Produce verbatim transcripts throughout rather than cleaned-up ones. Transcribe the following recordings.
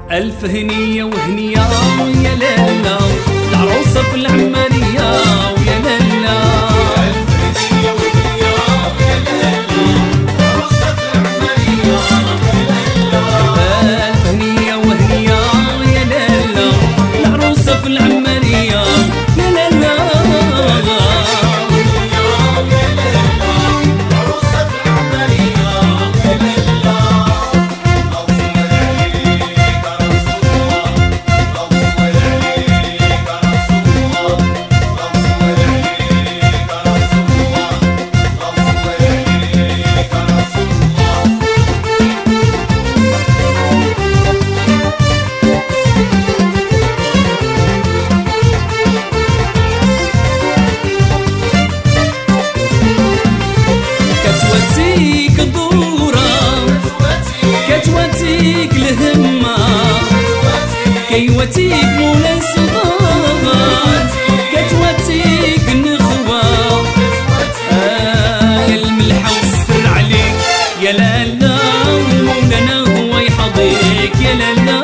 ألف هنية وهنية يا لالا العروسة في العمارية ويا لالا. ألف هنية وهنية يا لالا العروسة في العمارية يا لالا. ألف هنية وهنية يا لالا العروسة في العمارية يا لالا. كتواتيك الدورة كتواتيك الهمة كيواتيك مولاي صغار كتواتيك النخوة. آه الملحة والسر عليك يا لالا مولانا هو يحظيك يا لالا.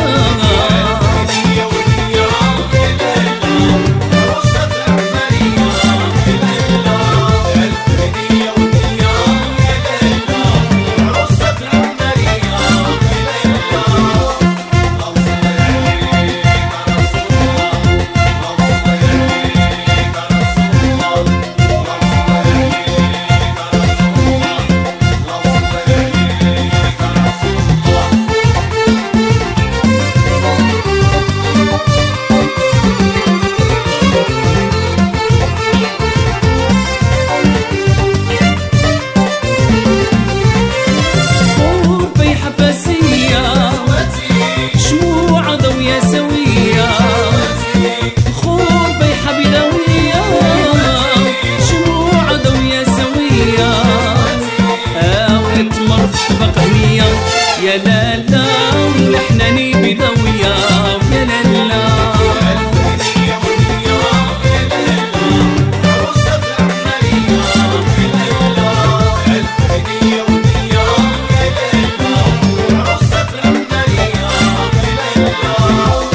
يا لالا ولحناني بدوية يا لالا. ألف هنية وهنية يا لالا العروسة في العمارية يا لالا. ألف هنية وهنية يا لالا العروسة في العمارية يا لالا.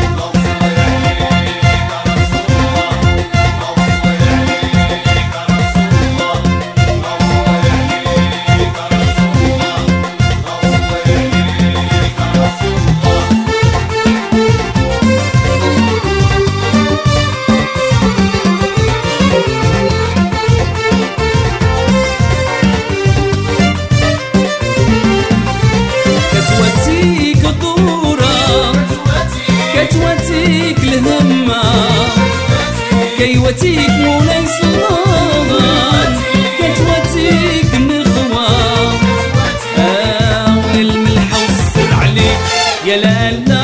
كتواتيك الدورة كتواتيك الهمة كيواتيك مولاي صغار كتواتيك النخوة. آه والملحة والسر عليك يا لالا